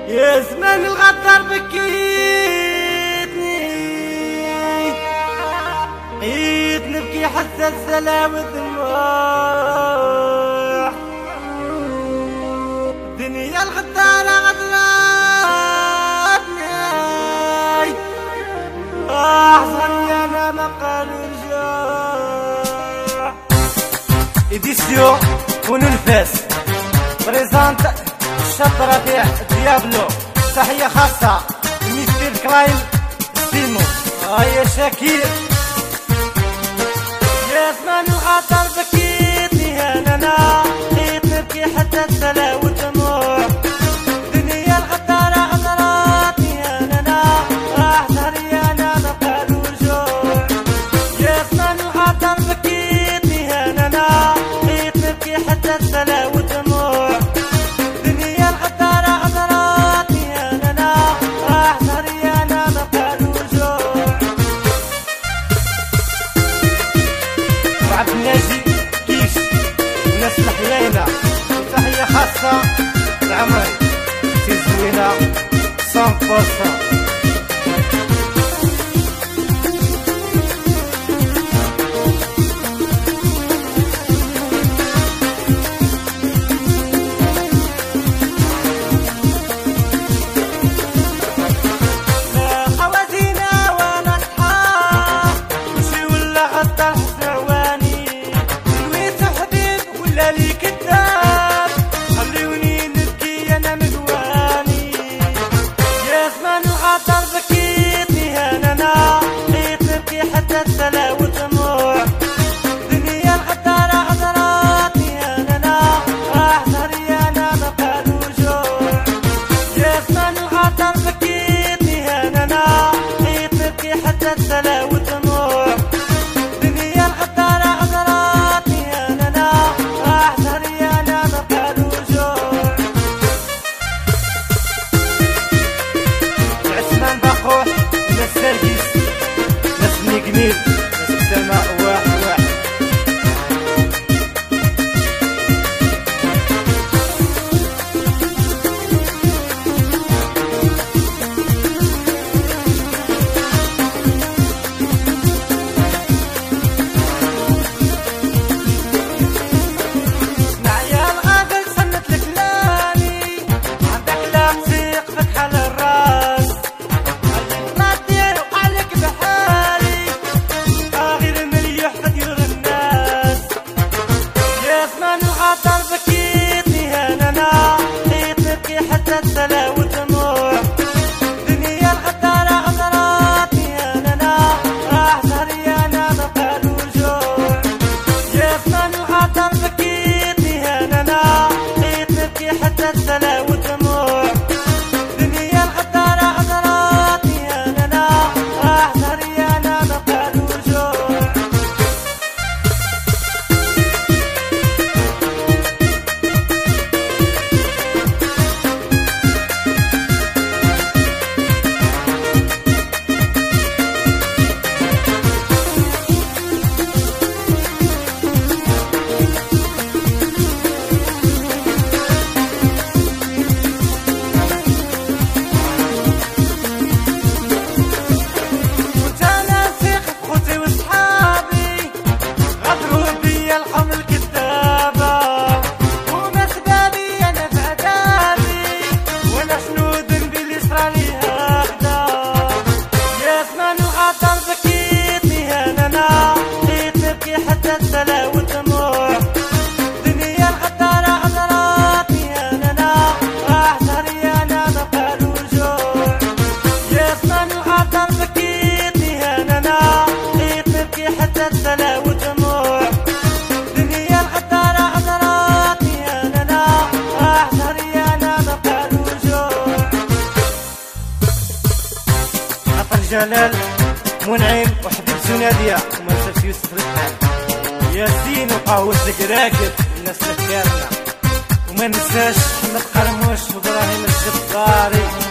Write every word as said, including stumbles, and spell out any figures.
يا زمان الغدار بكيتني عيد نبكي حتى السلام والدموع دنيا الغدارة غدراتني أحزن يا أنا ما قالوا رجوع إديسيو وننفاس بريزانت الشطرة تاع ديابلو. تحية خاصة ميستر كلاين ستيمو. هيا شاكير يا زمان الخاطر بكيتني انا لقيت نبكي حتى السلا والدموع دنيا الغدارة غدراتني انا راح ظهري انا ما قالوا رجوع. يا زمان الخاطر بكيتني انا لقيت نبكي حتى السلا والدموع دنيا الغدارة غدراتني انا راح ظهري انا ما قالوا رجوع. وعبد الناجي كيش الناس الحياينة. تحية خاصة لعمري سي زوينة صام بوصة. جميل ناس السماء واحد واحد. اسمع يا الغادر سنة الكلاني عندك لا تسيق فتح على الراس خليك ما دير وعليك بحالي غير مليح تدير الناس. يا زمان الخاطر بكيتني انا لقيت نبكي حتى السلا والدموع دنيا الغدارة غدراتني انا راح ظهري انا ما قالوا رجوع. يا زمان الخاطر بكيتني انا لقيت نبكي حتى السلا والدموع دنيا الغدارة غدراتني انا راح ظهري انا ما قالوا رجوع. كنت انا نثق بخوتي وصحابي غدروا بيا القوم الكذابة وما سبابي انا بعذابي وانا شنو ذنبي اللي صرالي هكذا. يا زمان الخاطر بكيتني انا لقيت نبكي حتى السلا والدموع دنيا الغدارة غدراتني انا راح ظهري انا ما قالوا رجوع. يا زمان الخاطر بكيتني انا لقيت نبكي حتى السلا والدموع دنيا الغدارة غدراتني انا راح ظهري انا ما قالوا رجوع. عطر جلال منعم وحبيبتو نادية ومنساش يوسف الحال ياسين وقهوة الكراكب الناس الكارمة وما ننساش احمد قرموش وابراهيم الجباري.